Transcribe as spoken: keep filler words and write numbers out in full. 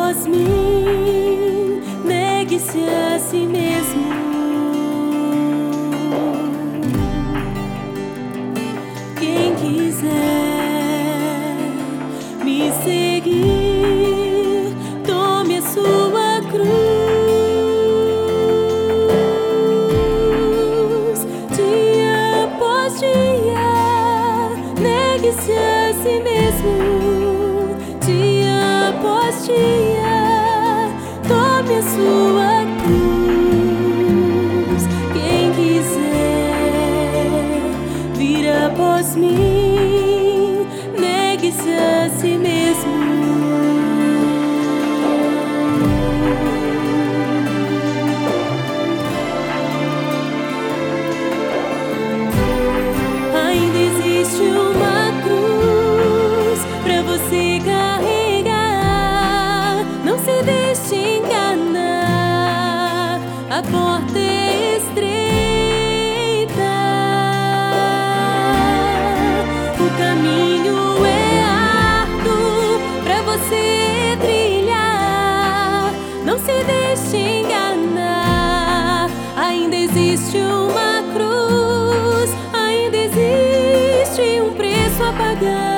após mim, negue-se a si mesmo. Quem quiser me seguir, tome a sua cruz. Dia após dia, negue-se a si mesmo. Dia após dia, tome a sua cruz. Quem quiser vir após mim, negue-se a si mesmo. Ainda existe uma cruz pra você carregar. Não se deixe enganar, a porta é estreita, o caminho é árduo pra você trilhar. Não se deixe enganar, ainda existe uma cruz, ainda existe um preço a pagar.